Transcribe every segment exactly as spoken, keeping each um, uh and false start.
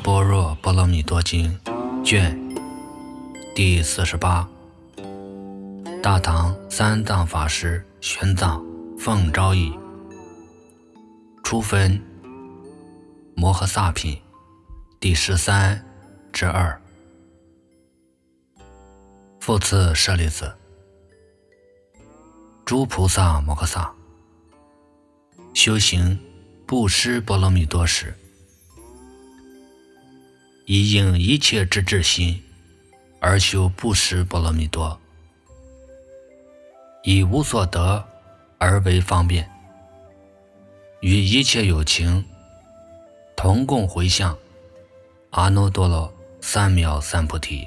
般若波罗蜜多经卷第四十八，大唐三藏法师玄奘奉诏译，初分摩诃萨品第十三之二。复次舍利子，诸菩萨摩诃萨修行布施波罗蜜多时，以应一切之至心而修布施波罗蜜多，以无所得而为方便，与一切有情同共回向阿耨多罗三藐三菩提，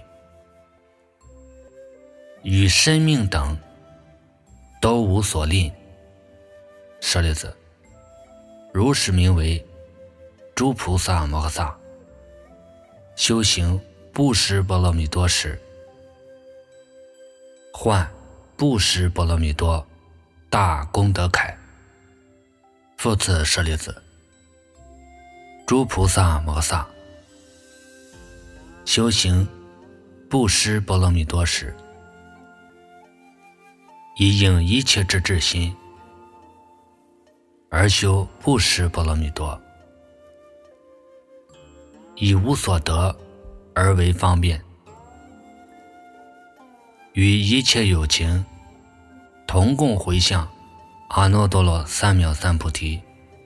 与生命等都无所吝。舍利子，如是名为诸菩萨摩诃萨修行布施波罗蜜多时，患布施波罗蜜多大功德铠。复次舍利子，诸菩萨摩诃萨修行布施波罗蜜多时，以应一切之至心而修布施波罗蜜多，以无所得而为方便，与一切有情同共回向阿耨多罗三藐三菩提，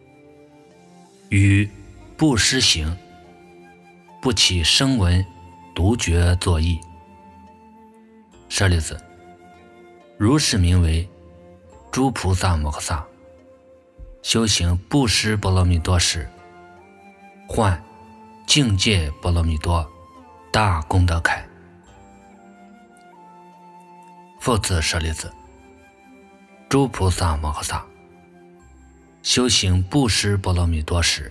与布施行不起声闻独觉作意。舍利子，如是名为诸菩萨摩诃萨修行布施波罗蜜多时，患境界波罗蜜多大功德铠。复次舍利子，诸菩萨摩诃萨修行布施波罗蜜多时，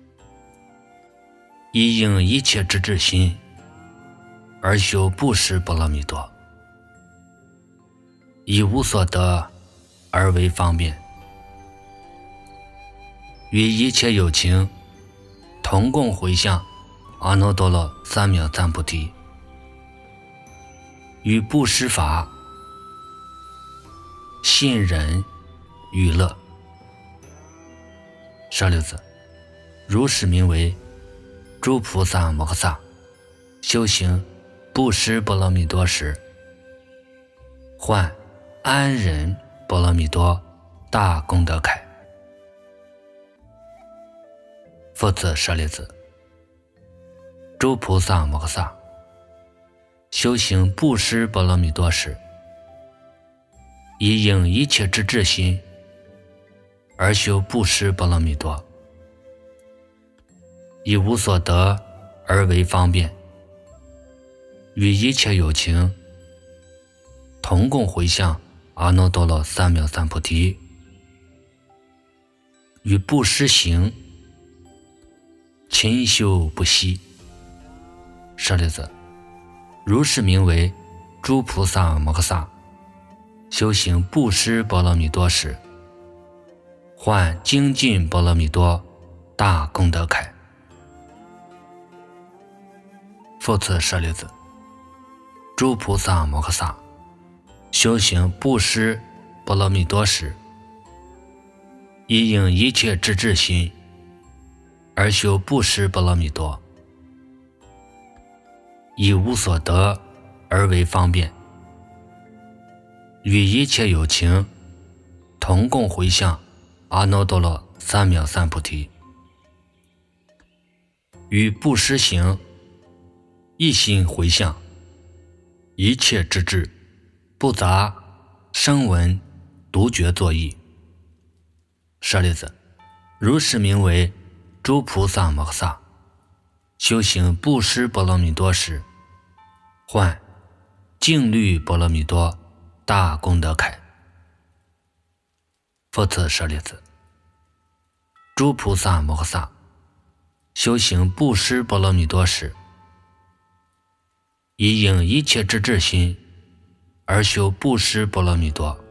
以应一切之至心而修布施波罗蜜多，以无所得而为方便，与一切有情同共回向阿耨多罗三藐三菩提，与布施法信忍与乐。舍利子，如是名为诸菩萨摩诃萨修行布施波罗蜜多时，患安忍波罗蜜多大功德铠。复次舍利子，诸菩萨摩诃萨修行布施波罗蜜多时，以应一切之至心而修布施波罗蜜多，以无所得而为方便，与一切有情同共回向阿耨多罗三藐三菩提，与布施行勤修不息。舍利子，如是名为诸菩萨摩诃萨修行布施波罗蜜多时，患精进波罗蜜多大功德铠。复次舍利子，诸菩萨摩诃萨修行布施波罗蜜多时，以应一切之至心而修布施波罗蜜多，以无所得而为方便，与一切有情同共回向阿耨多罗三藐三菩提，与布施行一心回向一切之智，不杂声闻独觉作意。舍利子，如是名为诸菩萨摩诃萨修行布施波罗蜜多时，患净律波罗蜜多大功德铠。复次舍利子，诸菩萨摩诃萨修行布施波罗蜜多时，以应一切之至心而修布施波罗蜜多，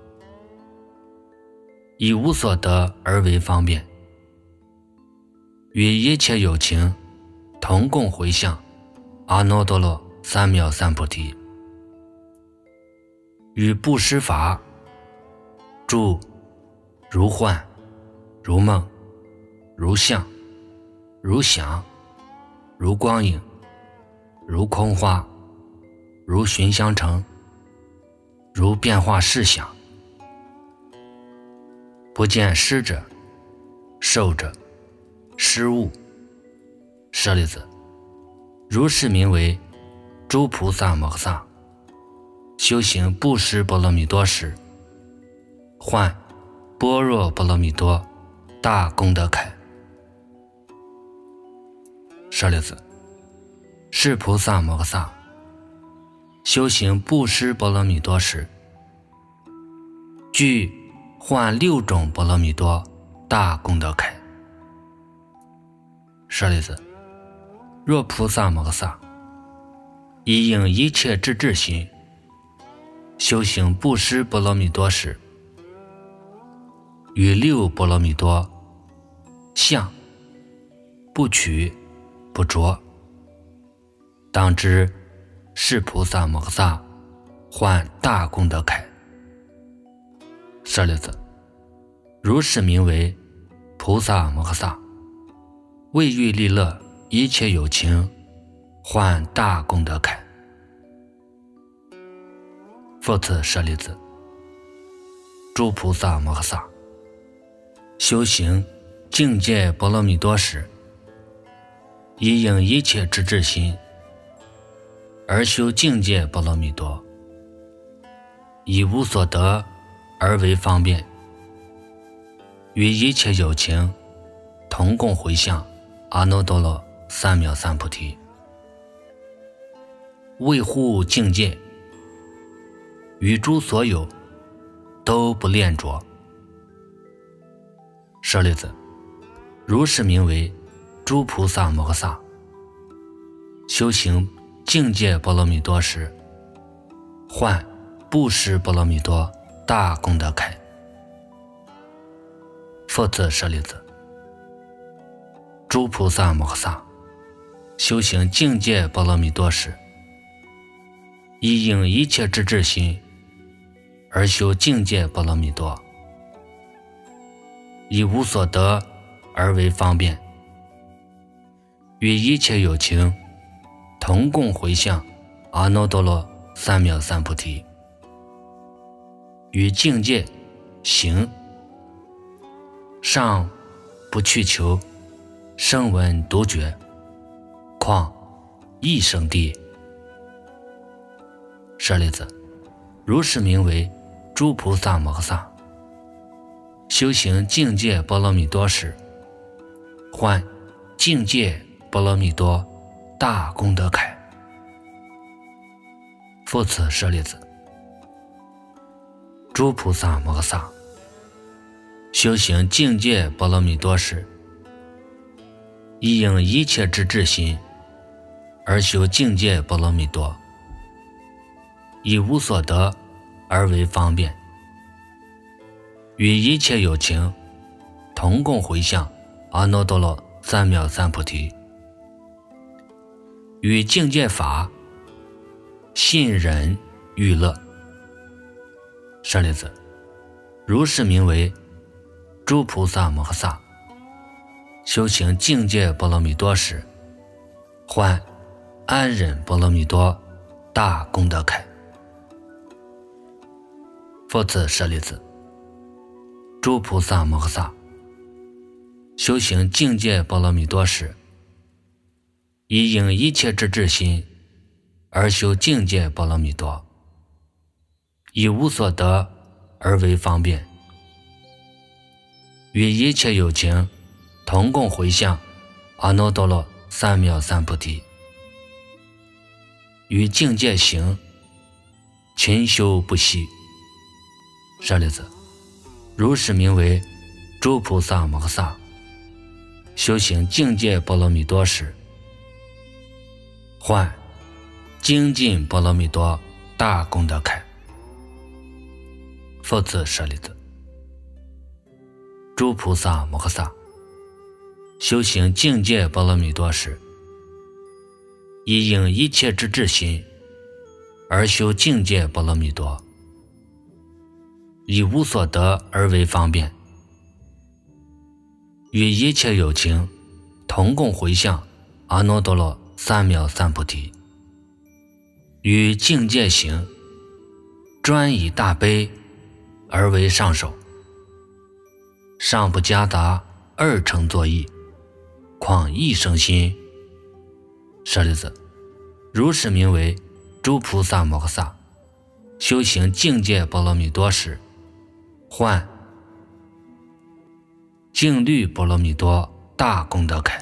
以无所得而为方便，与一切有情同共回向阿耨多罗三藐三菩提。于布施法住如幻如梦如相如想如光影如空花如寻香城如变化事想，不见施者受者施物。舍利子，如是名为诸菩萨摩诃萨修行布施波罗蜜多时，患般若波罗蜜多大功德铠。舍利子，是菩萨摩诃萨修行布施波罗蜜多时，具患六种波罗蜜多大功德铠。舍利子，若菩萨摩诃萨以应一切智智心修行布施波罗蜜多时，于六波罗蜜多相不取不着，当知是菩萨摩诃萨患大功德铠。舍利子，如是名为菩萨摩诃萨为欲利乐一切有情患大功德铠。复次舍利子，诸菩萨摩诃萨修行境界波罗蜜多时，以应一切智智心而修境界波罗蜜多，以无所得而为方便，与一切有情同共回向阿耨多罗三藐三菩提。为护境界，与诸所有都不恋着。舍利子，如是名为诸菩萨摩诃萨修行境界波罗蜜多时，患布施波罗蜜多大功德铠。复次舍利子，诸菩萨摩诃萨修行境界波罗蜜多时，以应一切智智心而修境界波罗蜜多，以无所得而为方便，与一切有情同共回向阿耨多罗三藐三菩提。于境界行上不去求声闻独觉，况一生地。舍利子，如是名为诸菩萨摩诃萨修行境界波罗蜜多时，患境界波罗蜜多大功德铠。复次舍利子，诸菩萨摩诃萨修行境界波罗蜜多时，以应一切智智心而修境界波罗蜜多，以无所得而为方便，与一切有情同共回向阿耨多罗三藐三菩提。与境界法信忍欲乐。舍利子，如是名为诸菩萨摩诃萨修行境界波罗蜜多时，患安忍波罗蜜多大功德铠。复次舍利子，诸菩萨摩诃萨修行境界波罗蜜多时，以应一切智智心而修境界波罗蜜多，以无所得而为方便，与一切有情同共回向阿耨多罗三藐三菩提。于境界行勤修不息。舍利子，如是名为诸菩萨摩诃萨修行境界波罗蜜多时，患精进波罗蜜多大功德铠。复次舍利子，诸菩萨摩诃萨修行境界波罗蜜多时， 以应一切之至心，而修境界波罗蜜多，以无所得而为方便，与一切有情同共回向阿耨多罗三藐三菩提，与境界行专以大悲而为上首，尚不夹杂二乘作意，况一生心。舍利子，如是名为诸菩萨摩诃萨修行境界波罗蜜多时，患净律波罗蜜多大功德铠。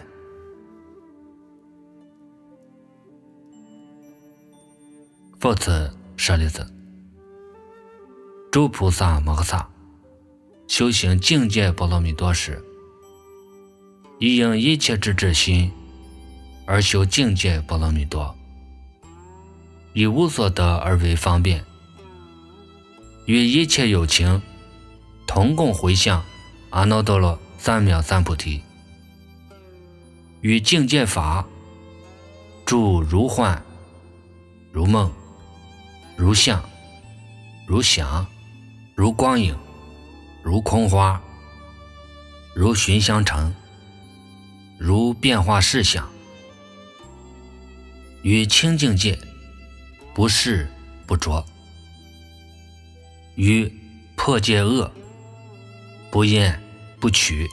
复次，舍利子，诸菩萨摩诃萨修行境界波罗蜜多时，以应一切之至心而修境界波罗蜜多，以无所得而为方便，与一切有情同共回向阿耨多罗三藐三菩提，与境界法住如幻如梦如相如想如光影如空花如寻香尘如变化事相，与清净界不是不着，与破戒恶不厌不取，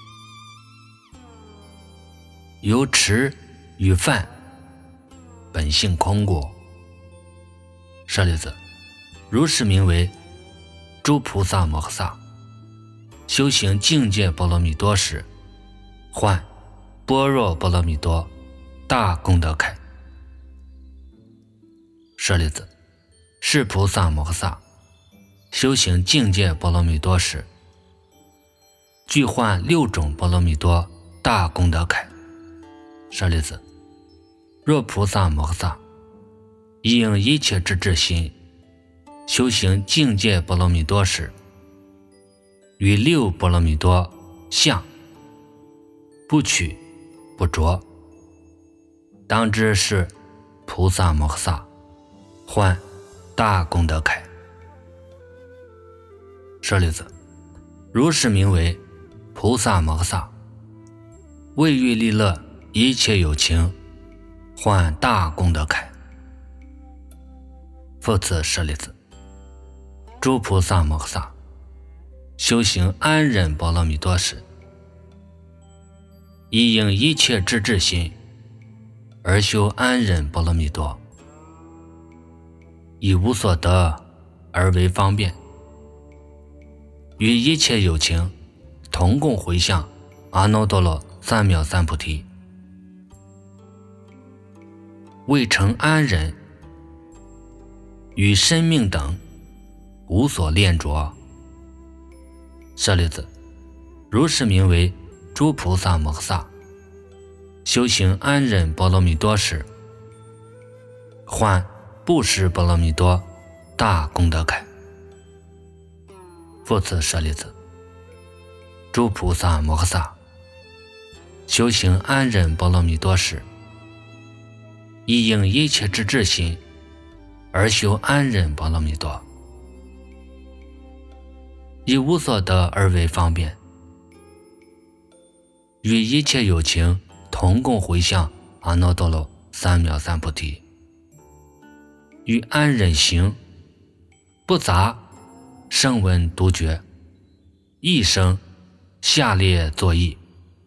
由持与犯本性空故。舍利子，如是名为诸菩萨摩诃萨修行境界波罗蜜多时，患般若波罗蜜多大功德铠。舍利子，是菩萨摩诃萨修行境界波罗蜜多时，具患六种波罗蜜多大功德铠。舍利子，若菩萨摩诃萨以应一切之至心修行境界波罗蜜多时，与六波罗蜜多相不取不着，当知是菩萨摩诃萨患大功德铠。舍利子，如是名为菩萨摩诃萨为欲利乐一切有情患大功德铠。复次，舍利子，诸菩萨摩诃萨修行安忍波罗蜜多时，以应一切之至心而修安忍波罗蜜多，以无所得而为方便，与一切有情同共回向阿耨多罗三藐三菩提，为成安忍与生命等无所恋着。舍利子，如是名为诸菩萨摩诃萨修行安忍波罗蜜多时，患布施波罗蜜多大功德铠。复次，舍利子，诸菩萨摩诃萨修行安忍波罗蜜多时，以应一切之至心而修安忍波罗蜜多，以无所得而为方便，与一切有情同共回向阿耨多罗三藐三菩提，与安忍行不杂声闻独觉一生下列作意。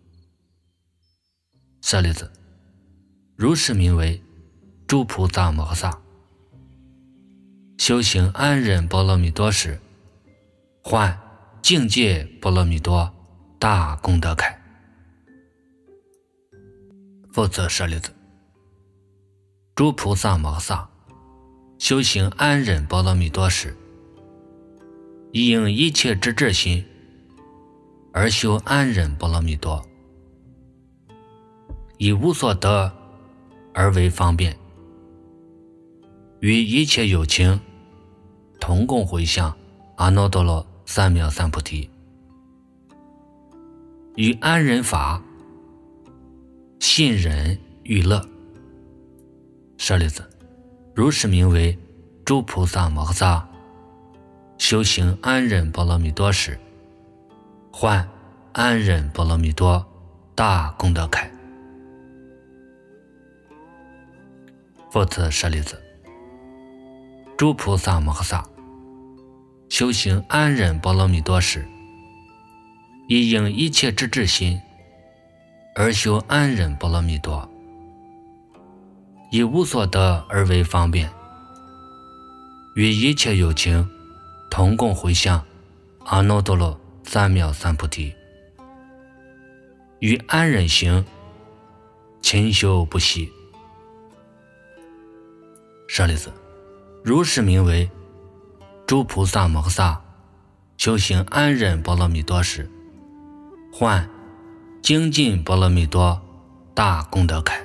舍利子，如是名为诸菩萨摩诃萨修行安忍波罗蜜多时，患境界波罗蜜多大功德铠。复次，舍利子，诸菩萨摩诃萨修行安忍波罗蜜多时，以应一切之至心而修安忍波罗蜜多，以无所得而为方便，与一切有情同共回向阿耨多罗三藐三菩提，与安忍法信忍欲乐舍利子，如是名为诸菩萨摩诃萨修行安忍波罗蜜多时，患安忍波罗蜜多大功德铠。复次舍利子，诸菩萨摩诃萨修行安忍波罗蜜多时，以应一切之智心而修安忍波罗蜜多，以无所得而为方便，与一切有情同共回向阿耨多罗三藐三菩提，与安忍行勤修不息。舍利子，如是名为诸菩萨摩诃萨修行安忍波罗蜜多时，患精进波罗蜜多大功德铠。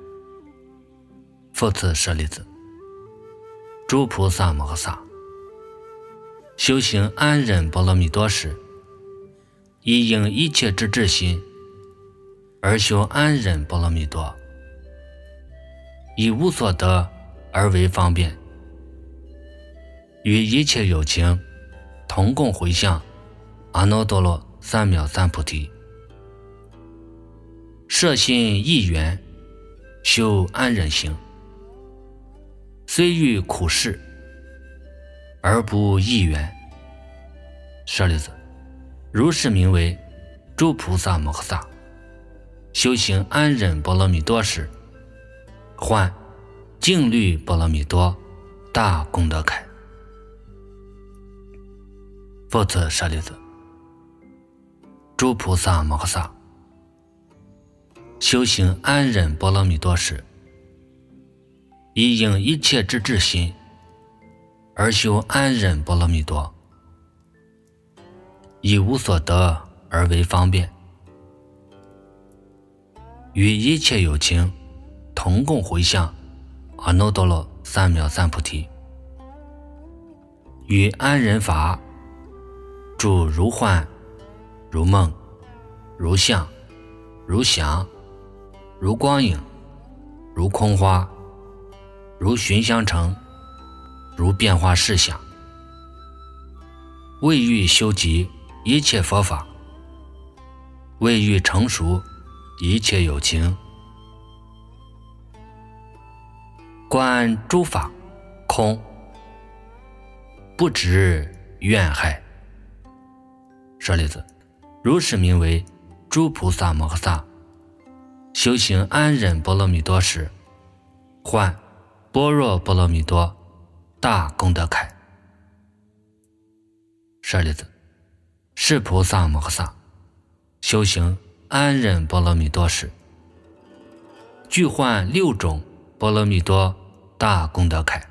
复次舍利子，诸菩萨摩诃萨修行安忍波罗蜜多时，以应一切之智心而修安忍波罗蜜多，以无所得而为方便，与一切有情同共回向阿耨多罗三藐三菩提，摄心一缘修安忍行，虽遇苦事而不异缘。舍利子，如是名为诸菩萨摩诃萨修行安忍波罗蜜多时，患净律波罗蜜多大功德铠。复次舍利子，诸菩萨摩诃萨修行安忍波罗蜜多时，以应一切之智心而修安忍波罗蜜多，以无所得而为方便，与一切有情同共回向阿耨多罗三藐三菩提，与安忍法住如幻如梦如相如想如光影如空花如寻香城如变化事项，为欲修集一切佛法，为欲成熟一切有情，观诸法空，不执怨害。舍利子，如是名为诸菩萨摩诃萨修行安忍波罗蜜多时，患般若波罗蜜多大功德铠。舍利子，是菩萨摩诃萨修行安忍波罗蜜多时，具患六种波罗蜜多大功德铠。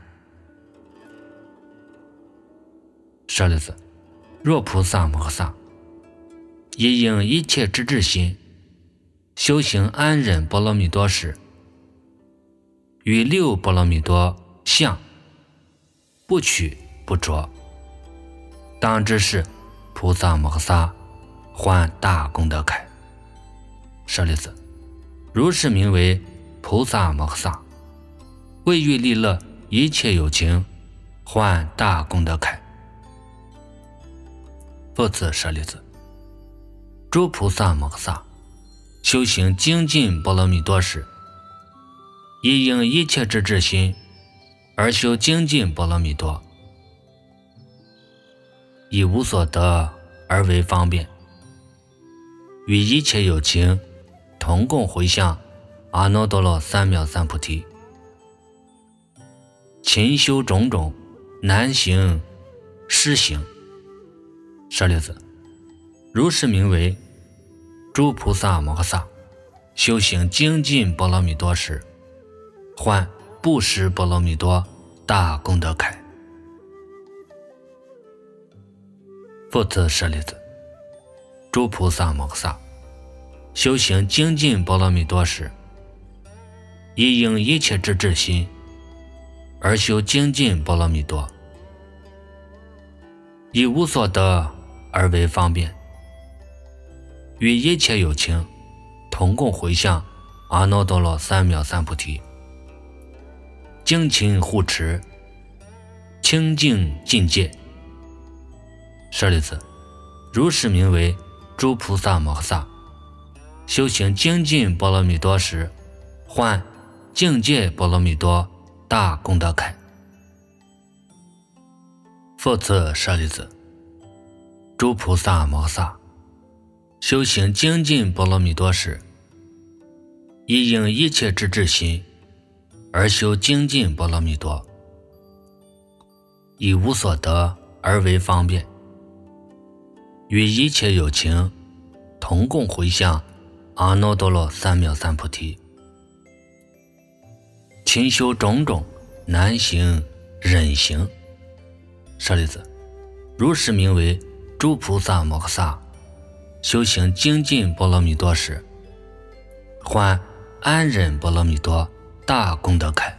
舍利子，若菩萨摩诃萨以应一切之智心修行安忍波罗蜜多时，与六波罗蜜多相不取不着，当知是菩萨摩诃萨患大功德铠。舍利子，如是名为菩萨摩诃萨为欲利乐一切有情患大功德铠。复次舍利子，诸菩萨摩诃萨修行精进波罗蜜多时，以应一切之智心而修精进波罗蜜多，以无所得而为方便，与一切有情同共回向阿耨多罗三藐三菩提，勤修种种难行施行。舍利子，如是名为诸菩萨摩诃萨修行精进波罗蜜多时，患布施波罗蜜多大功德铠。复次舍利子，诸菩萨摩诃萨修行精进波罗蜜多时，以应一切之智心而修精进波罗蜜多，以无所得而为方便，与一切有情同共回向阿耨多罗三藐三菩提， 精勤护持，清净境界。舍利子，如是名为诸菩萨摩诃萨修行精进波罗蜜多时，患境界波罗蜜多大功德铠。复次舍利子，诸菩萨摩诃萨修行精进波罗蜜多时，以应一切之智心而修精进波罗蜜多，以无所得而为方便，与一切有情同共回向阿耨多罗三藐三菩提，勤修种种难行忍行。舍利子，如是名为诸菩萨摩诃萨修行精进波罗蜜多时，患安忍波罗蜜多大功德铠。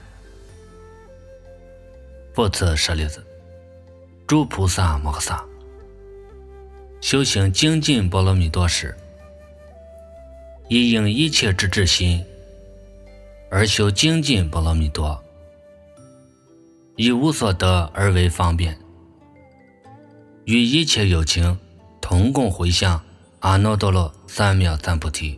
复次舍利子，诸菩萨摩诃萨修行精进波罗蜜多时，以应一切之智心而修精进波罗蜜多，以无所得而为方便，与一切有情同共回向阿耨多罗三藐三菩提，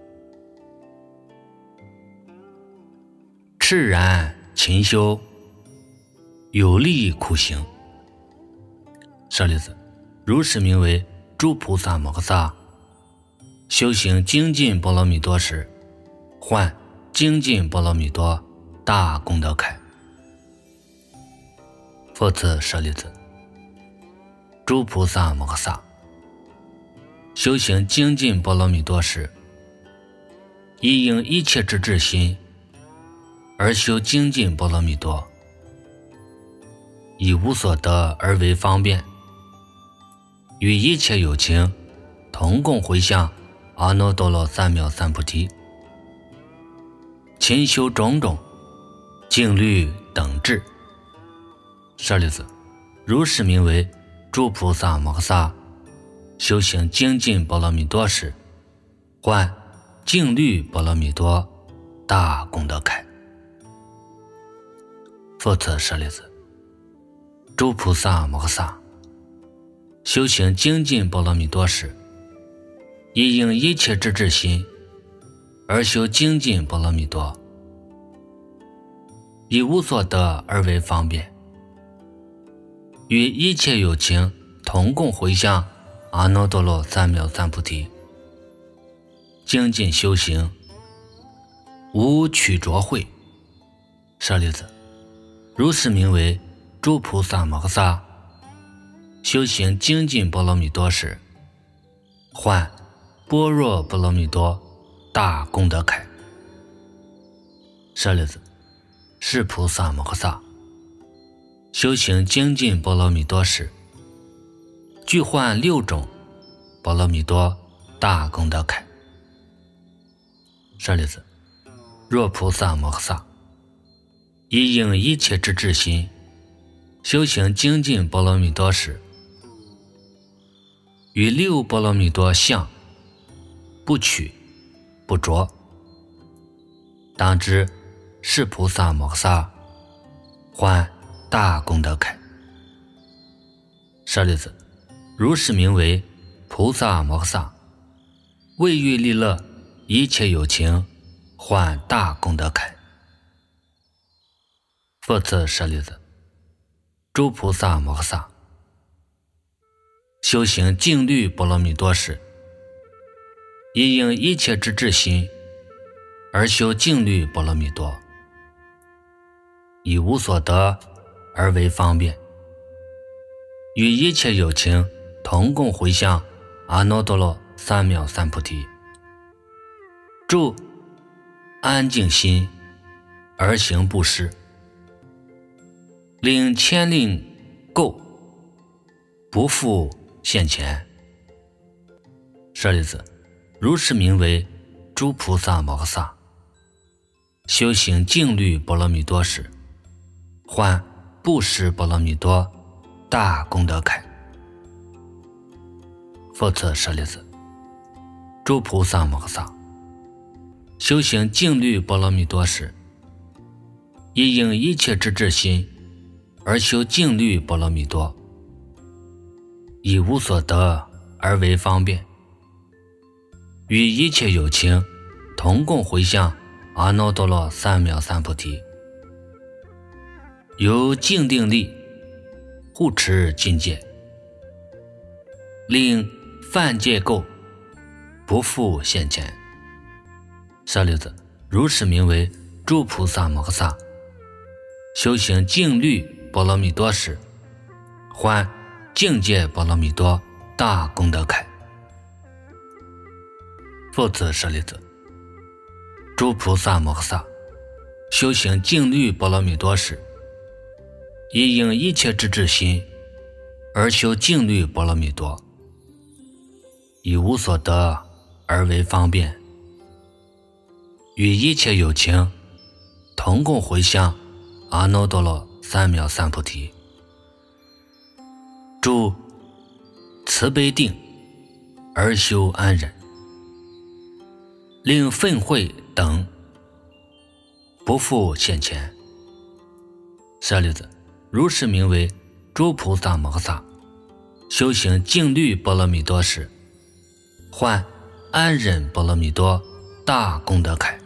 炽然勤修有力苦行。舍利子，如是名为诸菩萨摩诃萨修行精进波罗蜜多时，患精进波罗蜜多大功德铠。复次舍利子，诸菩萨摩诃萨修行精进波罗蜜多时，以应一切之智心而修精进波罗蜜多，以无所得而为方便，与一切有情同共回向阿耨多罗三藐三菩提，勤修种种静虑等智。舍利子，如是名为诸菩萨摩诃萨修行精进波罗蜜多时，患静虑波罗蜜多大功德铠。复次舍利子，诸菩萨摩诃萨修行精进波罗蜜多时，以应一切之智心而修精进波罗蜜多，以无所得而为方便，与一切有情同共回向阿耨多罗三藐三菩提，精进修行无取着慧。舍利子，如是名为诸菩萨摩诃萨修行精进波罗蜜多时，患般若波罗蜜多大功德铠。舍利子，是菩萨摩诃萨修行精进波罗蜜多时，具患六种波罗蜜多大功德铠。舍利子，若菩萨摩诃萨以应一切之智心修行精进波罗蜜多时，与六波罗蜜多相不取不着，当知是菩萨摩诃萨患大功德铠。舍利子，如是名为菩萨摩诃萨为欲利乐一切有情患大功德铠。复次舍利子，诸菩萨摩诃萨修行静虑波罗蜜多时，以应一切之智心而修静虑波罗蜜多，以无所得而为方便，与一切有情同共回向阿耨多罗三藐三菩提，住安静心而行布施，令千令垢不复现前。舍利子，如是名为诸菩萨摩诃萨修行静虑波罗蜜多时，患布施波罗蜜多大功德铠。复次舍利子，诸菩萨摩诃萨修行静虑波罗蜜多时，以以应一切之至心而修静虑波罗蜜多，以无所得而为方便，与一切有情同共回向阿耨多罗三藐三菩提。由静定力护持境界，令犯戒垢不复现前。舍利子，如是名为诸菩萨摩诃萨修行静虑波罗蜜多时，还境界波罗蜜多大功德铠。复次舍利子，诸菩萨摩诃萨修行静虑波罗蜜多时，以应一切之至心而修静虑波罗蜜多，以无所得而为方便，与一切有情同共回向阿耨多罗三藐三菩提。住慈悲定而修安忍，令愤恚等不复现前。舍利子，如是名为诸菩萨摩诃萨修行静虑波罗蜜多时，还安忍波罗蜜多大功德铠。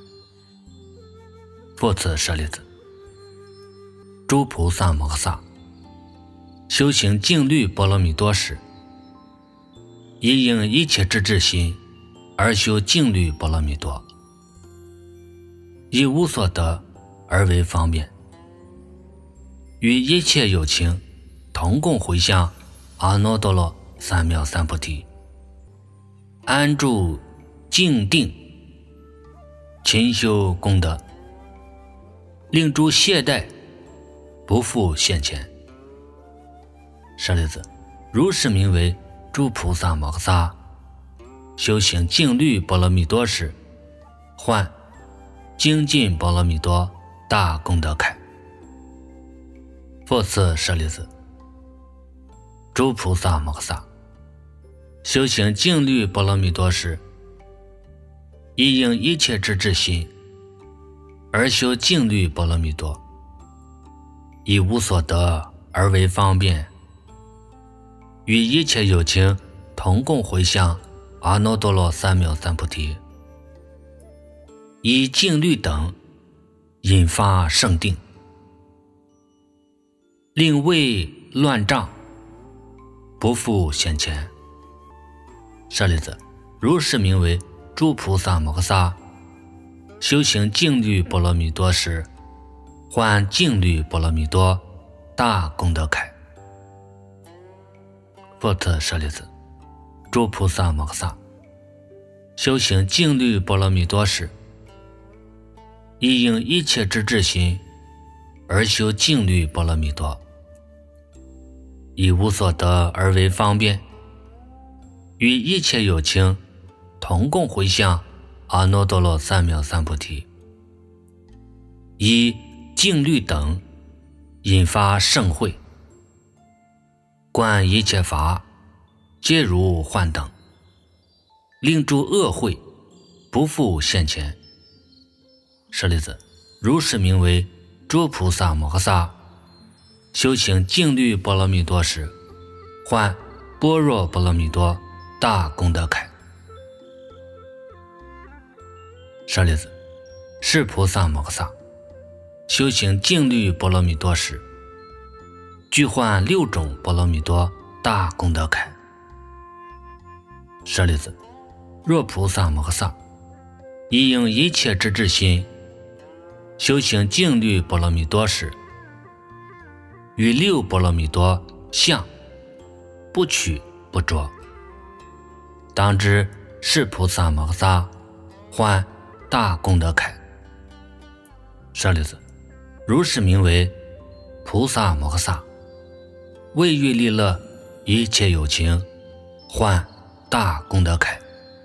复次舍利子，诸菩萨摩诃萨修行静虑波罗蜜多时，以应一切之至心而修静虑波罗蜜多，以无所得而为方便，与一切有情同共回向阿耨多罗三藐三菩提。安住静定，勤修功德，令诸懈怠不复现前。舍利子，如是名为诸菩萨摩诃萨修行静虑波罗蜜多时，还精进波罗蜜多大功德铠。复次舍利子，诸菩萨摩诃萨修行静虑波罗蜜多时，以应一切之至心而修静虑波罗蜜多，以无所得而为方便，与一切有情同共回向阿耨多罗三藐三菩提。以静虑等引发胜定，令畏乱障不复现前。舍利子，如是名为诸菩萨摩诃萨修行静虑波罗蜜多时，还静虑波罗蜜多大功德铠。复次舍利子，诸菩萨摩诃萨修行静虑波罗蜜多时，以应一切之至心而修静虑波罗蜜多，以无所得而为方便，与一切有情同共回向阿耨多罗三藐三菩提。以静虑等引发胜慧，观一切法皆如幻等，令诸恶慧不复现前。舍利子，如是名为诸菩萨摩诃萨修行静虑波罗蜜多时，还般若波罗蜜多大功德铠。舍利子，是菩萨摩诃萨修行静虑波罗蜜多时，具患六种波罗蜜多大功德铠。舍利子，若菩萨摩诃萨以应一切之至心修行静虑波罗蜜多时，与六波罗蜜多相不取不着，当知是菩萨摩诃萨还大功德铠。舍利子，如是名为菩萨摩诃萨为欲利乐一切有情，还大功德铠。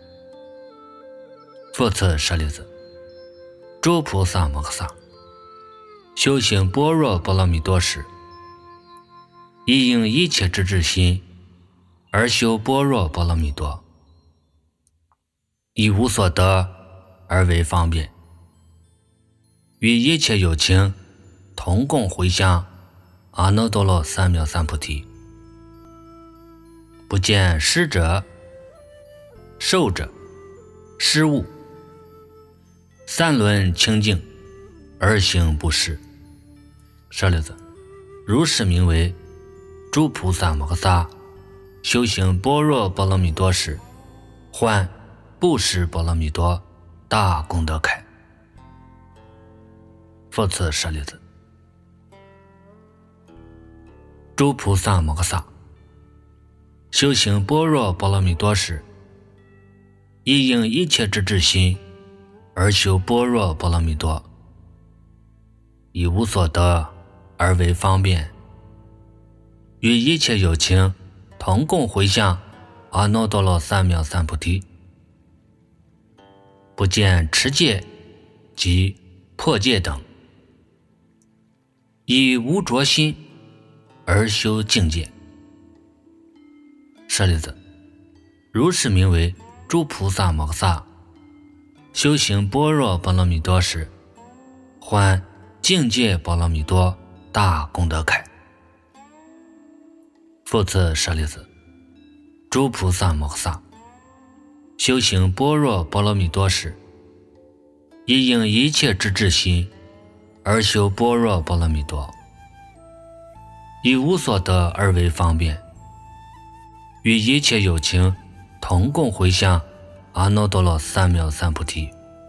复次舍利子，诸菩萨摩诃萨修行般若波罗蜜多时，以应一切之至心而修般若波罗蜜多，以无所得而为方便， 与一切有情同共回向阿耨多罗三藐三菩提。不见施者、受者、施物，三轮清净，而行不施。舍利子，如是名为诸菩萨摩诃萨修行般若波罗蜜多时，还布施波罗蜜多大功德开。复次舍利子，诸菩萨摩诃萨修行般若波罗蜜多时，亦应一切之至心而修般若波罗蜜多，以无所得而为方便，与一切有情同共回向阿耨多罗三藐三菩提。不见持戒及破戒等，以无着心而修境界。舍利子，如是名为诸菩萨摩诃萨修行般若波罗蜜多时，还境界波罗蜜多大功德开。复次舍利子，诸菩萨摩诃萨修行般若波罗蜜多时，亦应一切之至心而修般若波罗蜜多，以无所得而为方便，与一切有情同共回向阿耨多罗三藐三菩提。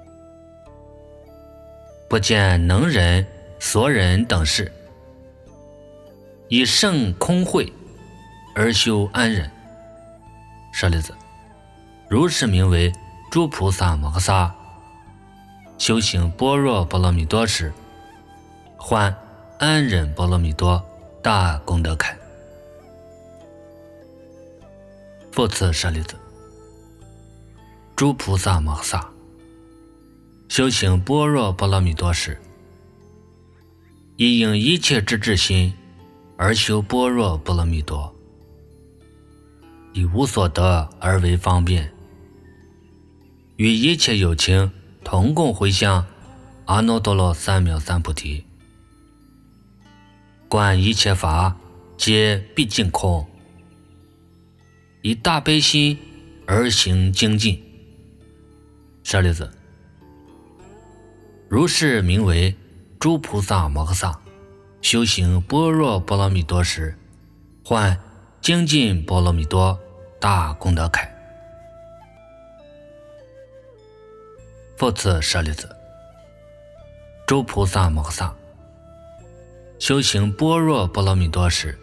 不见能忍、所忍等事，以胜空慧而修安忍。舍利子，如是名为诸菩萨摩诃萨修行般若波罗蜜多时，还安忍波罗蜜多大功德开。复次舍利子，诸菩萨摩诃萨修行般若波罗蜜多时，亦应一切之至心而修般若波罗蜜多，以无所得而为方便，与一切有情同共回向阿耨多罗三藐三菩提。观一切法皆毕竟空，以大悲心而行精进。舍利子，如是名为诸菩萨摩诃萨修行般若波罗蜜多时，还精进波罗蜜多大功德开。复次舍利子，诸菩萨摩诃萨修行般若波罗蜜多时，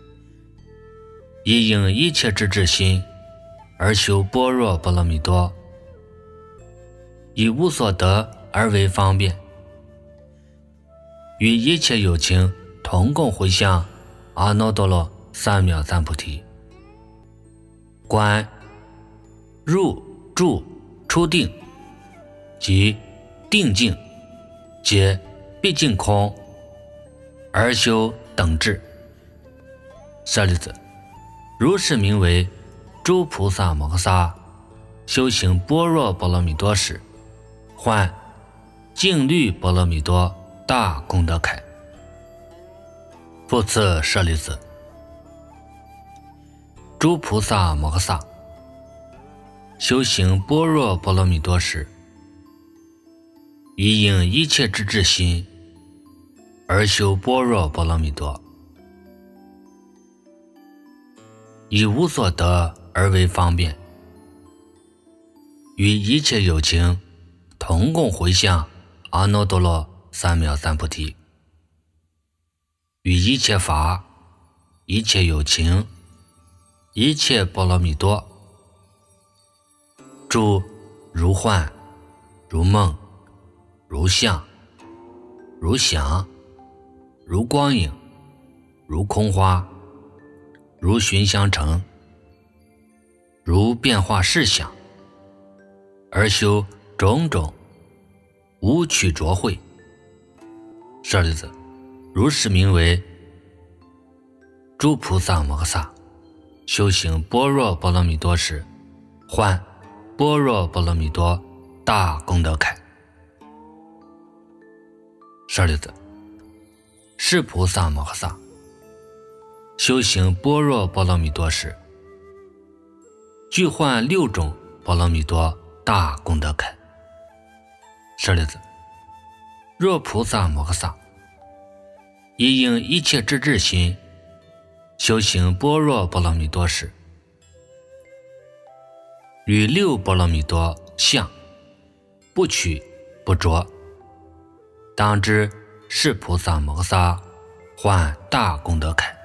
亦应一切之至心而修般若波罗蜜多，以无所得而为方便，与一切有情同共回向阿耨多罗三藐三菩提。观入住出定及定境皆毕竟空而修等至。舍利子，如是名为诸菩萨摩诃萨修行般若波罗蜜多时，还净律波罗蜜多大功德开。复次舍利子，诸菩萨摩诃萨修行般若波罗蜜多时，亦应一切之至心而修般若波罗蜜多，以无所得而为方便，与一切有情同共回向阿耨多罗三藐三菩提。与一切法、一切有情、一切波罗蜜多，诸如幻、如梦、如相、如想、如光影、如空花、如寻香成、如变化事想，而修种种无取着慧。舍利子，如是名为诸菩萨摩诃萨修行般若波罗蜜多时，还般若波罗蜜多大功德开。 舍利子，是菩萨摩诃萨修行般若波罗蜜多时，具患六种波罗蜜多大功德铠。舍利子，若菩萨摩诃萨以应一切智智心修行般若波罗蜜多时，与六波罗蜜多相不取不着，当知是菩萨摩诃萨患大功德铠。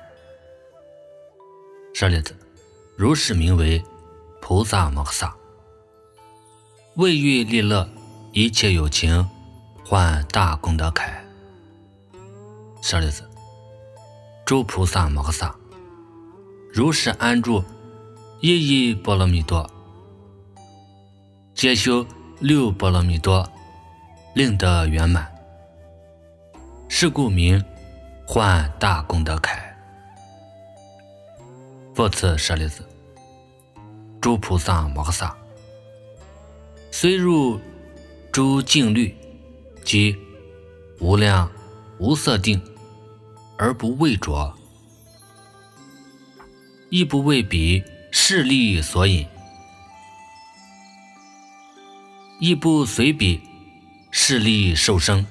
舍利子，如是名为菩萨摩诃萨为欲利乐一切有情患大功德铠。舍利子，诸菩萨摩诃萨如是安住一一波罗蜜多，皆修六波罗蜜多，令得圆满，是故名患大功德铠。复次，舍利子，诸菩萨摩诃萨虽入诸境律及无量无色定，而不畏着，亦不为彼势力所引，亦不随彼势力受生。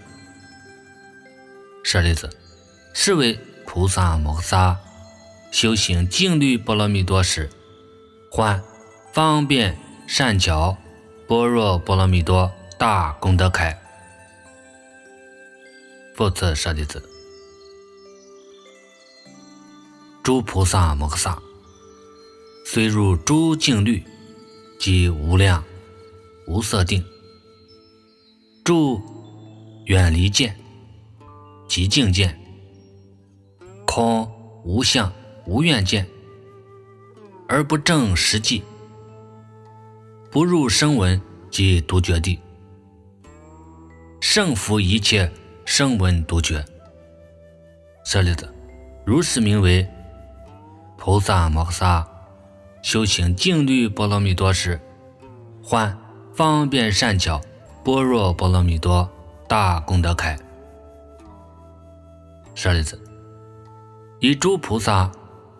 舍利子，是为菩萨摩诃萨修行净律波罗蜜多时，患方便善巧般若波罗蜜多大功德铠。复次，舍利子，诸菩萨摩诃萨虽入诸境律及无量无色定，住远离见及境见，空无相无愿见，而不正实际，不入声闻及独觉地，胜服一切声闻独觉。舍利子，如是名为菩萨摩诃萨修行净律波罗蜜多时，患方便善巧般若波罗蜜多大功德铠。舍利子，以诸菩萨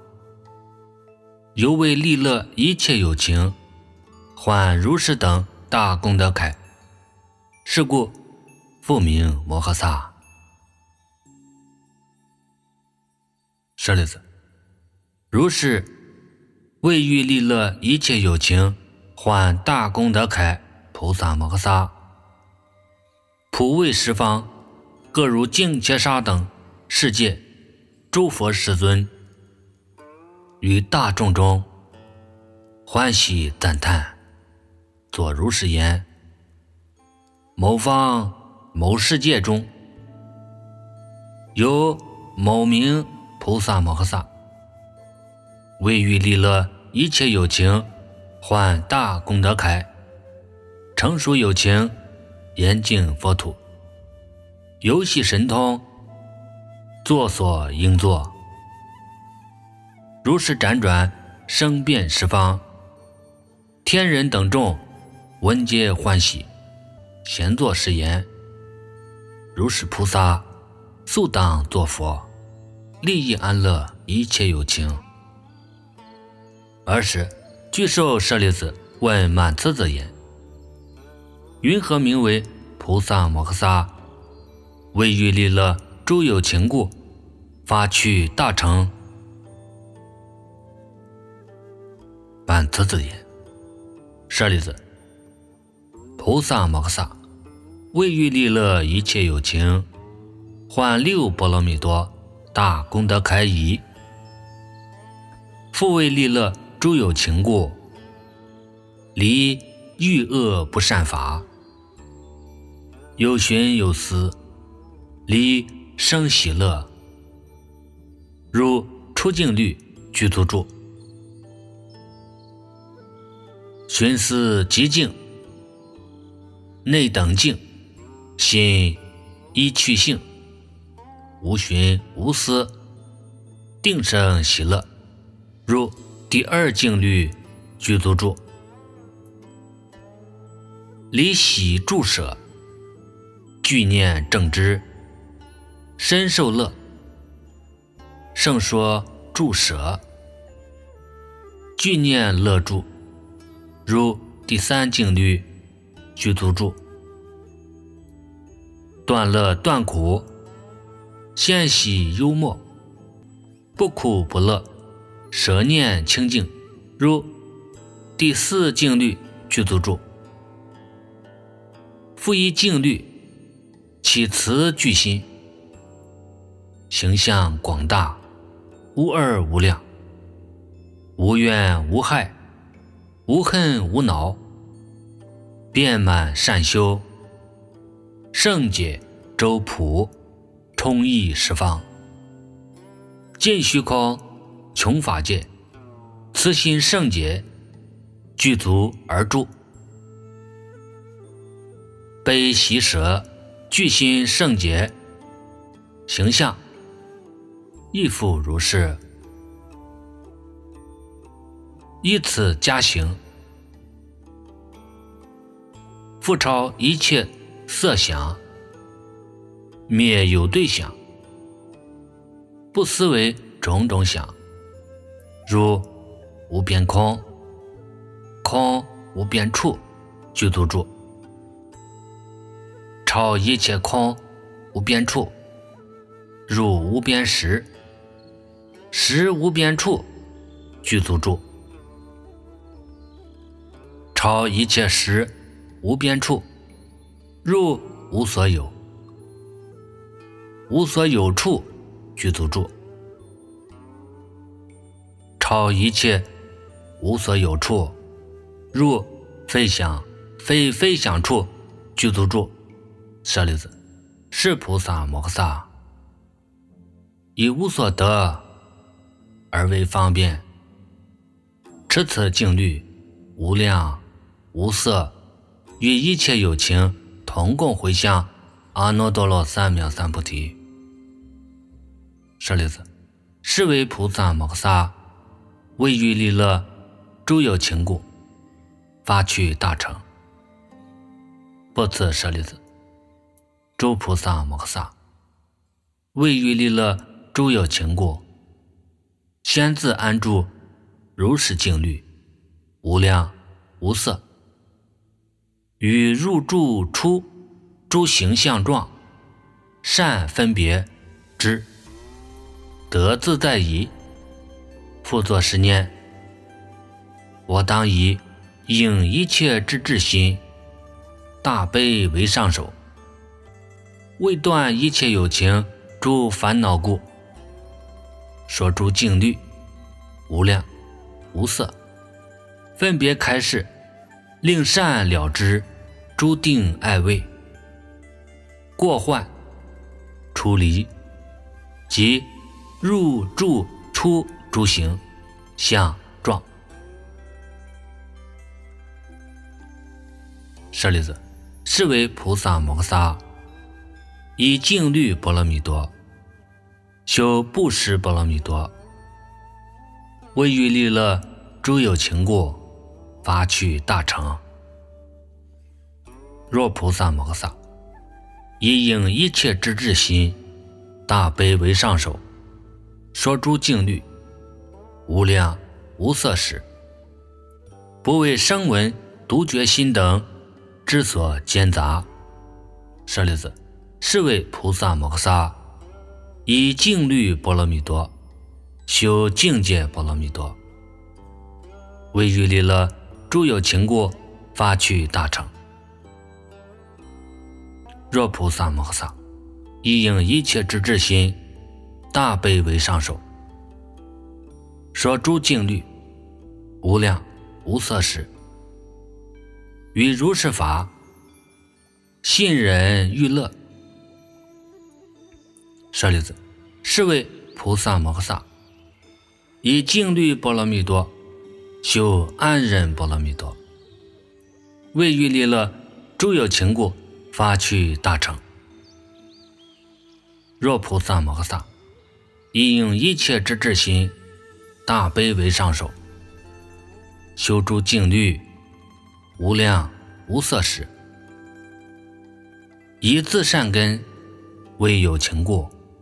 犹为利乐一切有情，患如是等大功德铠，是故复名摩诃萨。舍利子，如是为欲利乐一切有情患大功德铠菩萨摩诃萨，普为十方各如净伽沙等世界诸佛世尊于大众中欢喜赞叹，作如是言：某方某世界中有某名菩萨摩诃萨，为欲利乐一切有情患大功德铠，成熟有情，严净佛土，游戏神通，作所应作，如是辗转声遍十方，天人等众闻皆欢喜，咸作是言：如是菩萨速当作佛，利益安乐一切有情。尔时具受舍利子问满剌子言：云何名为菩萨摩诃萨为欲利乐诸有情故，发去大乘？满剌子言：舍利子，菩萨摩诃萨为欲利乐一切有情，患六波罗蜜多大功德铠已，复为利乐诸有情故，离欲恶不善法，有寻有思，离生喜乐，如出境律具足住，寻思极静，内等静，心依趣性，无寻无思，定生喜乐，如第二境律具足住，离喜住舍，具念正知， 身受乐。圣说住舍，具念乐住，如第三静虑具足住。断乐断苦，先喜幽默，不苦不乐，舍念清净，如第四静虑具足住。复一静虑，起慈具心，形象广大，无二无量，无怨无害，无恨无恼，遍满善修，圣解周普，充溢十方，尽虚空，穷法界，慈心圣解，具足而住。悲喜舍，具心圣解，形象亦复如是。依此加行，复超一切色想，灭有对想，不思维种种想，如无边空，空无边处，具足住。超一切空无边处，入无边识，识无边处，具足住。超一切识无边处，入无所有，无所有处，具足住。超一切无所有处，入非想非非想处，具足住。舍利子，是菩萨摩诃萨以无所得而为方便，持此静虑无量无色，与一切有情同共回向阿耨多罗三藐三菩提。舍利子，是为菩萨摩诃萨为欲利乐诸有情故，发去大乘。不辞舍利子，诸菩萨摩诃萨为欲利乐诸有情故，先自安住如是静虑无量无色，与入住出诸形象状善分别之，得自在矣。复作是念：我当以应一切之至心，大悲为上首，为断一切有情诸烦恼故，说诸静虑无量无色，分别开示，令善了知诸定爱位，过患出离，即入住出诸行相状。舍利子，是为菩萨摩诃萨以静虑波罗蜜多，修布施波罗蜜多，为欲利乐诸有情故，发去大乘。若菩萨摩诃萨以应一切之至心，大悲为上首，说诸静虑无量无色时，不为声闻独觉心等之所间杂。舍利子，是为菩萨摩诃萨以静虑波罗蜜多，修境界波罗蜜多，为欲利乐诸有情故，发去大乘。若菩萨摩诃萨以应一切之至心，大悲为上首，说诸静虑无量无色时，于如是法信人欲乐。舍利子，是为菩萨摩诃萨以静虑波罗蜜多，修安忍波罗蜜多，为欲利乐诸有情故，发去大乘。若菩萨摩诃萨以应一切之至心，大悲为上首，修诸静虑无量无色时，以自善根为有情故，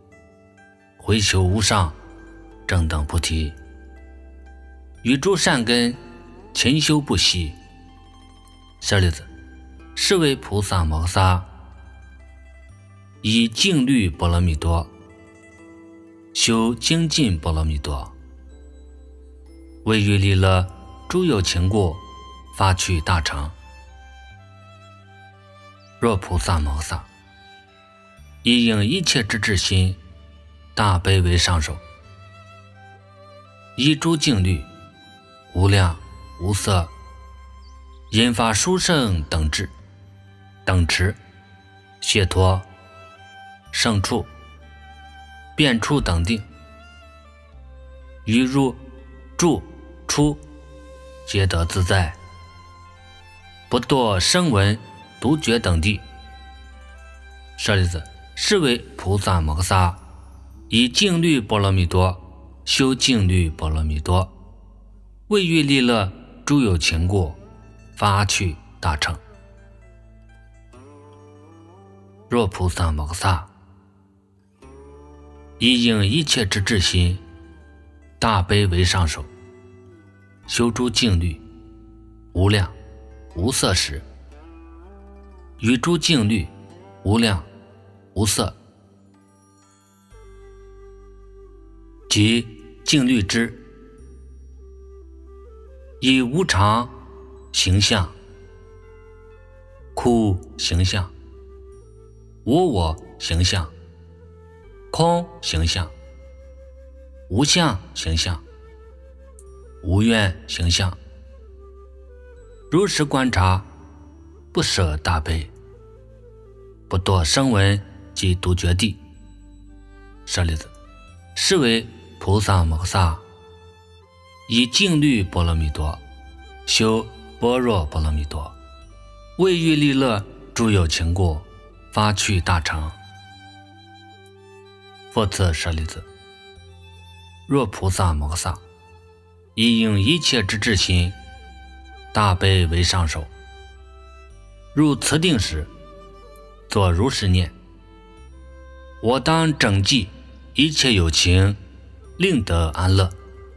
回求无上正等菩提，与诸善根勤修不息。舍利子，是为菩萨摩诃萨以净律波罗蜜多修精进波罗蜜多，为于利乐诸有情故发趣大乘。若菩萨摩诃萨以应一切之至心大悲为上首，以诸净律无量无色引发殊胜等智等持解脱胜处变处等定，于入住出皆得自在，不堕声闻独觉等地。舍利子，是为菩萨摩诃萨以净律波罗蜜多修净律波罗蜜多，为欲利乐诸有情故发趣大乘。若菩萨摩诃萨以应一切之至心大悲为上首，修诸净律无量无色时，于诸净律无量无色即净律之以无常形象苦形象无我形象空形象无相形象无愿形象，如实观察，不舍大悲，不堕声闻及独觉地。舍利子，是为菩萨摩诃萨以净律波罗蜜多修般若波罗蜜多，为欲利乐诸有情故发趣大乘。复次舍利子，若菩萨摩诃萨以应一切之至心大悲为上首，入此定时作如是念：我当整济一切有情，令得安乐。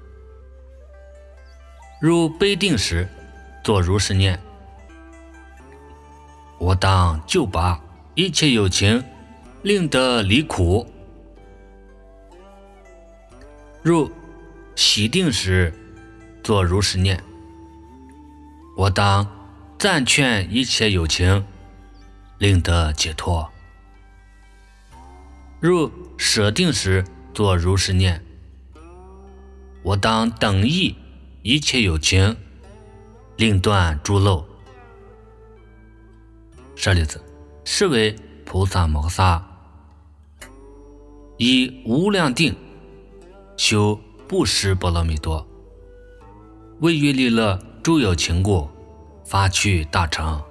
入悲定时作如是念：我当救拔一切有情，令得离苦。入喜定时作如是念：我当赞劝一切有情，令得解脱。入舍定时作如是念：我当等益一切有情，令断诸漏。舍利子，是为菩萨摩诃萨以无量定修布施波罗蜜多，为欲利乐诸有情故发趣大乘。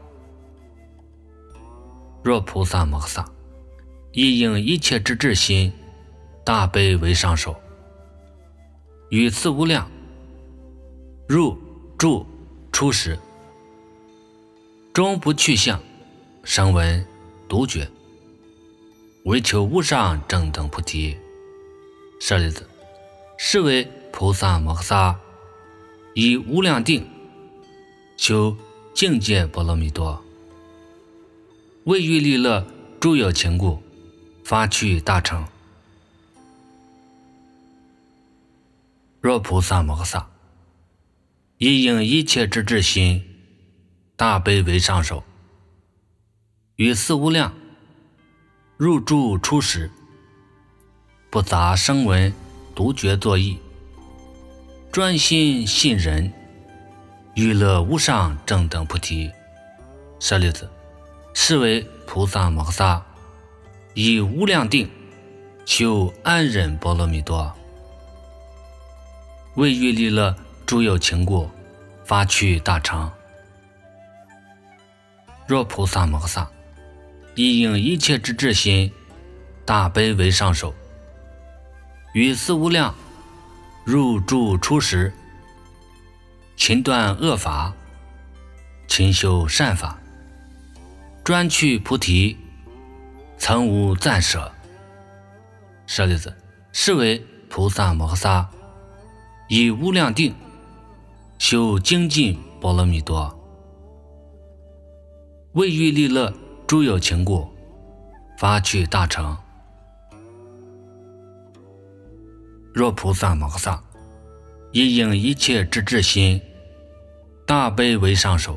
若菩萨摩诃萨以应一切之至心大悲为上首，于四无量入住出时，终不去相声闻独觉，为求无上正等菩提。舍利子，是为菩萨摩诃萨以无量定修境界波罗蜜多，为欲利乐诸有情故发趣大乘。若菩萨摩诃萨以应一切之至心大悲为上首，于四无量入住出时，不杂声闻独觉作意，专心信人，欲乐无上正等菩提。舍利子，是为菩萨摩诃萨以无量定修安忍波罗蜜多，为欲利乐诸有情故发趣大乘。若菩萨摩诃萨以应一切之至心大悲为上首，于四无量入住出时，勤断恶法，勤修善法，专去菩提，曾无暂舍。舍利子， 是为菩萨摩诃萨以无量定修精进波罗蜜多，为欲利乐诸有情故，发去大乘。若菩萨摩诃萨以应一切之至心，大悲为上首，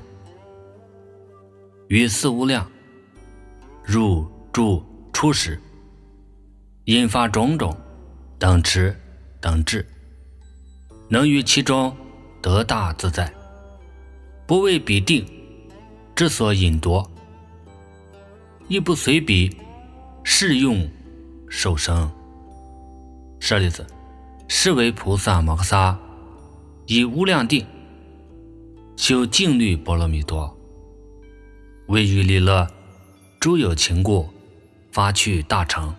于四无量入住出时，引发种种等持等智，能于其中得大自在，不为彼定之所引夺，亦不随彼适用受生。舍利子，是为菩萨摩诃萨以无量定修静虑波罗蜜多，为欲利乐诸有情故，发去大乘。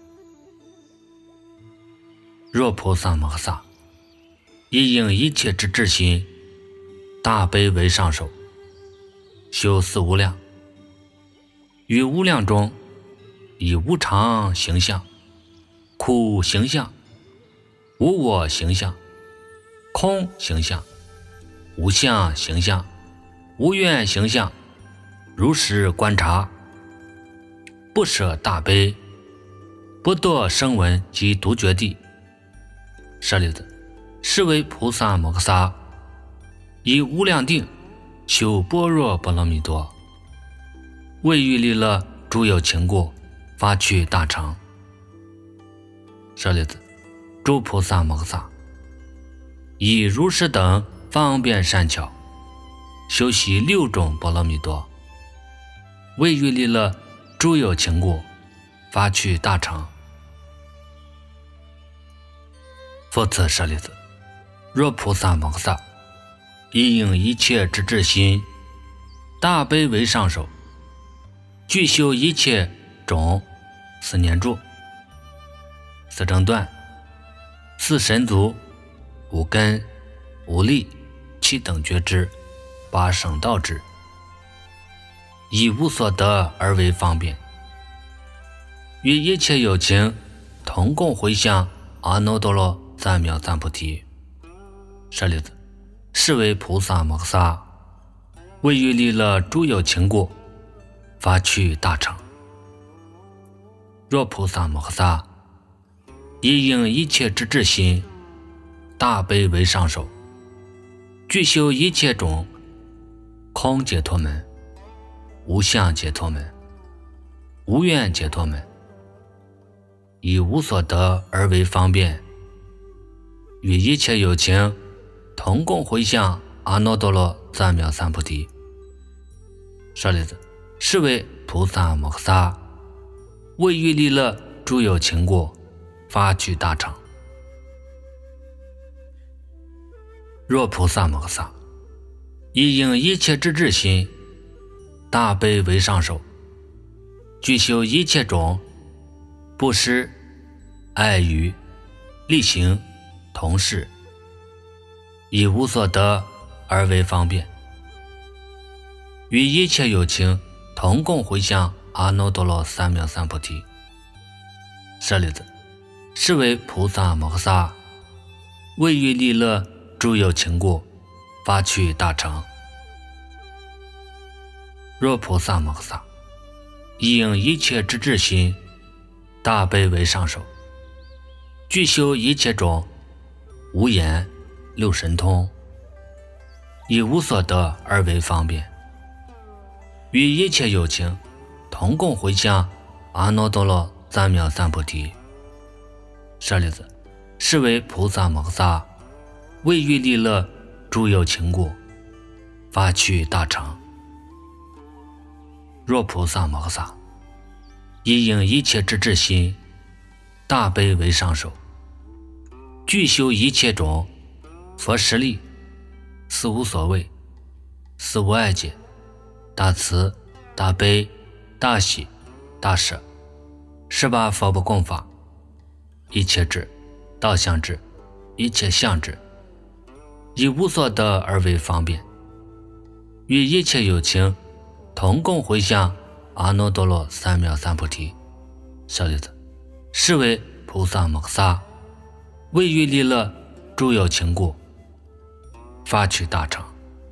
若菩萨摩诃萨以应一切之至心，大悲为上首，修四无量，于无量中以无常形象、苦形象、无我形象、空形象、无相形象、无愿形象，如实观察，不舍大悲，不堕声闻及独觉地。舍利子，是为菩萨摩诃萨以无量定修般若波罗蜜多，为欲利乐诸有情故，发去大乘。舍利子，诸菩萨摩诃萨以如是等方便善巧修习六种波罗蜜多，为欲利乐诸有情故，发去大乘。复次舍利子，若菩萨摩诃萨以应一切之至心，大悲为上首，具修一切种四念住、四正断、四神足、五根、五力、七等觉支、八圣道支，以无所得而为方便，与一切有情同共回向阿耨多罗三藐三菩提。舍利子，是为菩萨摩诃萨为欲利乐诸有情故，发去大乘。若菩萨摩诃萨以应一切之至心，大悲为上首，具修一切种空解脱门、无相解脱门、无愿解脱门，以无所得而为方便，与一切有情同共回向阿耨多罗三藐三菩提。舍利子，是为菩萨摩诃萨为欲利乐诸有情故，发去大乘。若菩萨摩诃萨以应一切之至心，大悲为上首，具修一切种布施、爱语、力行、同事，以无所得而为方便，与一切有情同共回向阿耨多罗三藐三菩提。舍利子，是为菩萨摩诃萨为欲利乐诸有情故，发去大乘。若菩萨摩诃萨以应一切之至心，大悲为上首，具修一切种无言、六神通，以无所得而为方便，与一切有情同共回向阿耨多罗三藐三菩提。舍利子，是为菩萨摩诃萨为欲利乐诸有情故，发去大乘。若菩萨摩诃萨以应一切之至心，大悲为上首，具修一切种佛实力、四无所谓、四无碍解、大慈、大悲、大喜、大舍，十八佛不共法，一切智、道相智、一切相智，以无所得而为方便，与一切有情同共回向阿耨多罗三藐三菩提。舍利子，是为菩萨摩诃萨为欲利乐诸有情故，发起大乘。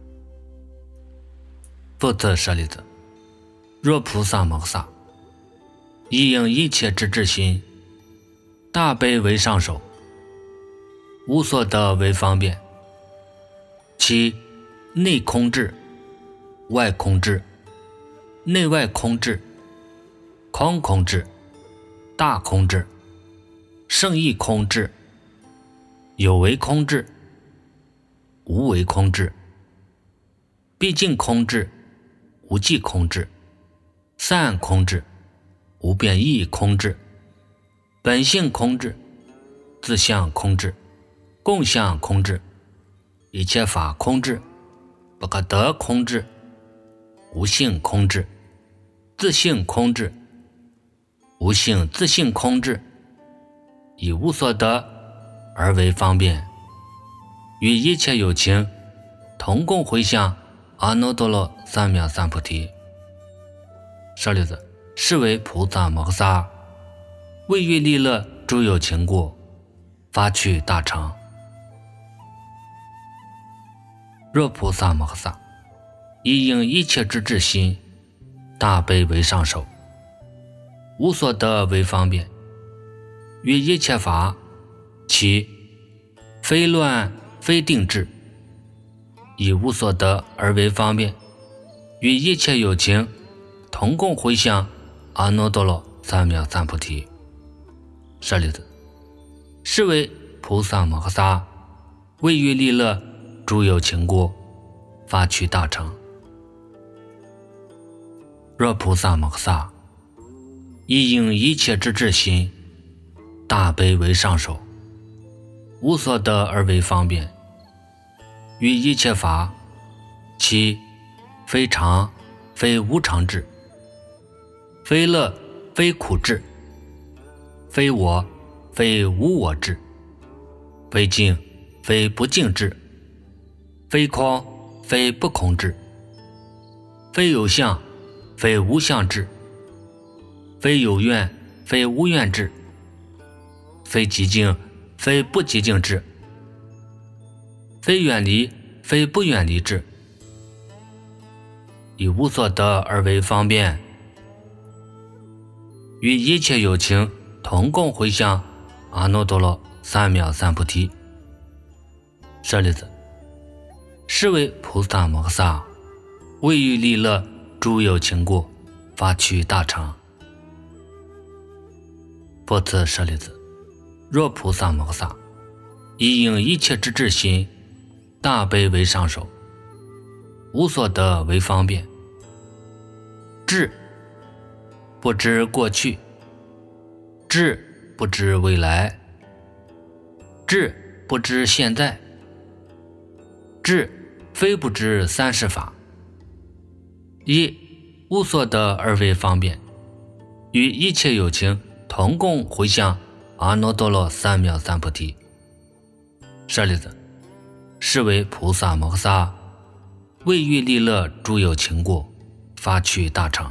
复次舍利子，若菩萨摩诃萨以应一切之智心，大悲为上首，无所得为方便，其内空智、外空智、内外空智、空空智、大空智、胜义空智、有为空智、无为空智、毕竟空智、无际空智、散空智、无变异空智、本性空智、自相空智、共相空智、一切法空智、不可得空智、无性空智、自性空智、无性自性空智，以无所得而为方便，与一切有情同共回向阿耨多罗三藐三菩提。舍利子，是为菩萨摩诃萨为欲利乐诸有情故，发去大乘。若菩萨摩诃萨以应一切之智心，大悲为上首，无所得为方便，于一切法其非乱非定智，以无所得而为方便，与一切有情同共回向阿耨多罗三藐三菩提。舍利子，是为菩萨摩诃萨为欲利乐诸有情故，发去大乘。若菩萨摩诃萨以应一切之智心，大悲为上首，无所得而为方便，于一切法其非常非无常智，非乐非苦智，非我非无我智，非净非不净智，非空非不空智，非有相非无相智，非有愿非无愿智，非极静非不极静智，非远离非不远离智，以无所得而为方便，与一切有情同共回向阿耨多罗三藐三菩提。舍利子，是为菩萨摩诃萨为欲利乐诸有情故，发去大乘。复次舍利子，若菩萨摩诃萨以应一切之智心，大悲为上首，无所得为方便，智不知过去，智不知未来，智不知现在，智非不知三世法，一无所得而为方便，与一切有情同共回向阿耨多罗三藐三菩提。舍利子，是为菩萨摩诃萨为欲利乐诸有情故，发去大乘。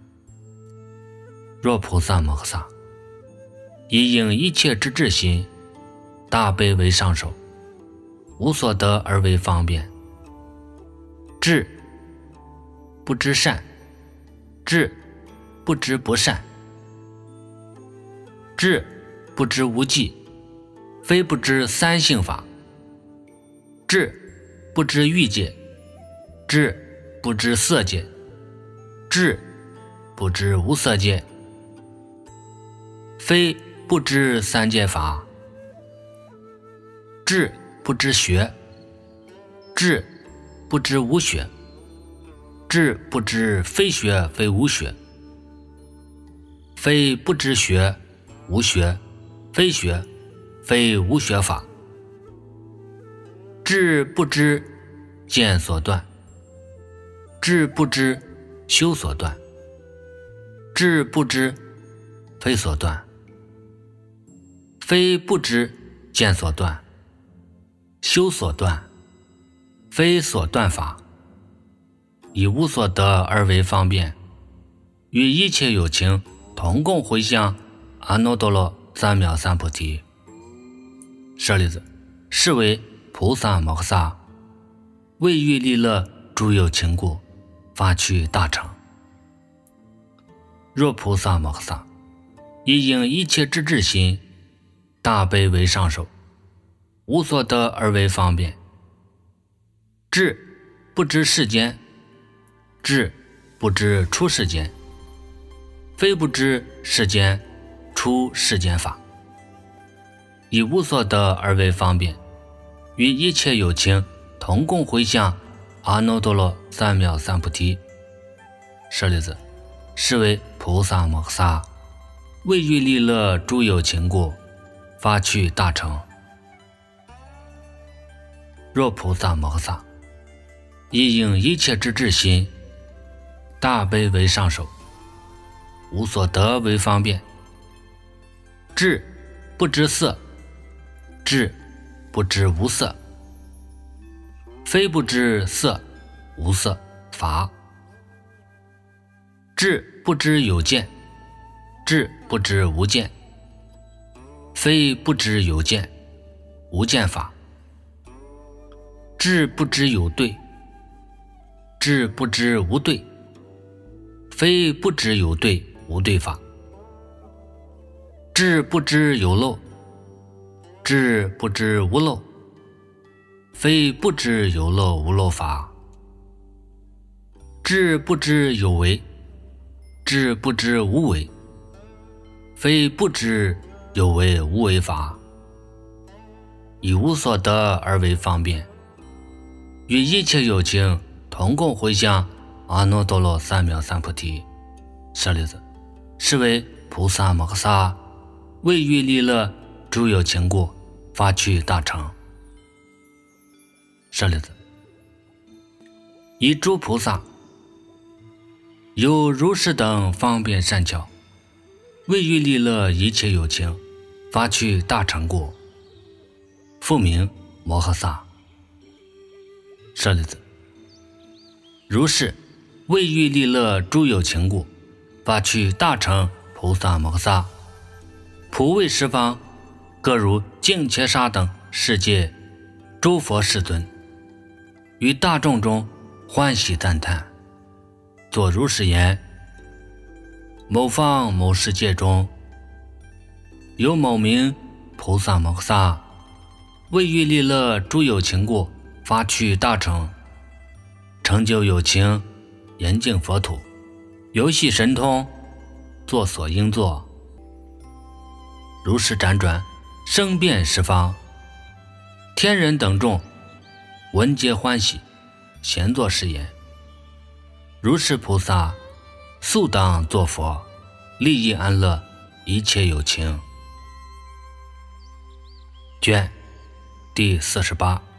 若菩萨摩诃萨以应一切之智心，大悲为上首，无所得而为方便，智不知善，智不知不善，智不知无记，非不知三性法，智不知欲界，智不知色界，智不知无色界，非不知三界法，智不知学，智不知无学，智不知非学非无学，非不知学无学非学非无学法，智不知见所断，智不知修所断，智不知非所断，非不知见所断，修所断，非所断法，以无所得而为方便，与一切有情同共回向阿耨多罗三藐三菩提。舍利子，是为菩萨摩诃萨为欲利乐诸有情故，发去大乘。若菩萨摩诃萨以应一切之智心，大悲为上首，无所得而为方便。智不知世间，智不知出世间，非不知世间出世间法，以无所得而为方便，与一切有情同共回向阿耨多罗三藐三菩提。舍利子，是为菩萨摩诃萨为欲利乐诸有情故，发去大乘。若菩萨摩诃萨以应一切之智心，大悲为上首，无所得为方便。智不知色，智不知无色，非不知色无色法。智不知有见，智不知无见，非不知有见无见法。智不知有对，智不知无对，非不知有对无对法。智不知有漏，智不知无漏，非不知有漏无漏法。智不知有为，智不知无为，非不知有为无为法。以无所得而为方便，与一切有情同共回向阿耨多罗三藐三菩提。舍利子，是为菩萨摩诃萨为欲利乐诸有情故，发去大乘。舍利子，以诸菩萨有如是等方便善巧，为欲利乐一切有情，发去大乘故，复名摩诃萨。舍利子，如是为欲利乐诸有情故，发去大乘菩萨摩诃萨，普为十方各如净伽沙等世界诸佛世尊，于大众中欢喜赞叹，作如是言：某方某世界中，有某名菩萨摩诃萨，为欲利乐诸有情故，发去大乘，成就有情，严净佛土，游戏神通，作所应作，如是辗转，声遍十方。天人等众闻皆欢喜，咸作是言：如是菩萨速当作佛，利益安乐一切有情。卷第四十八。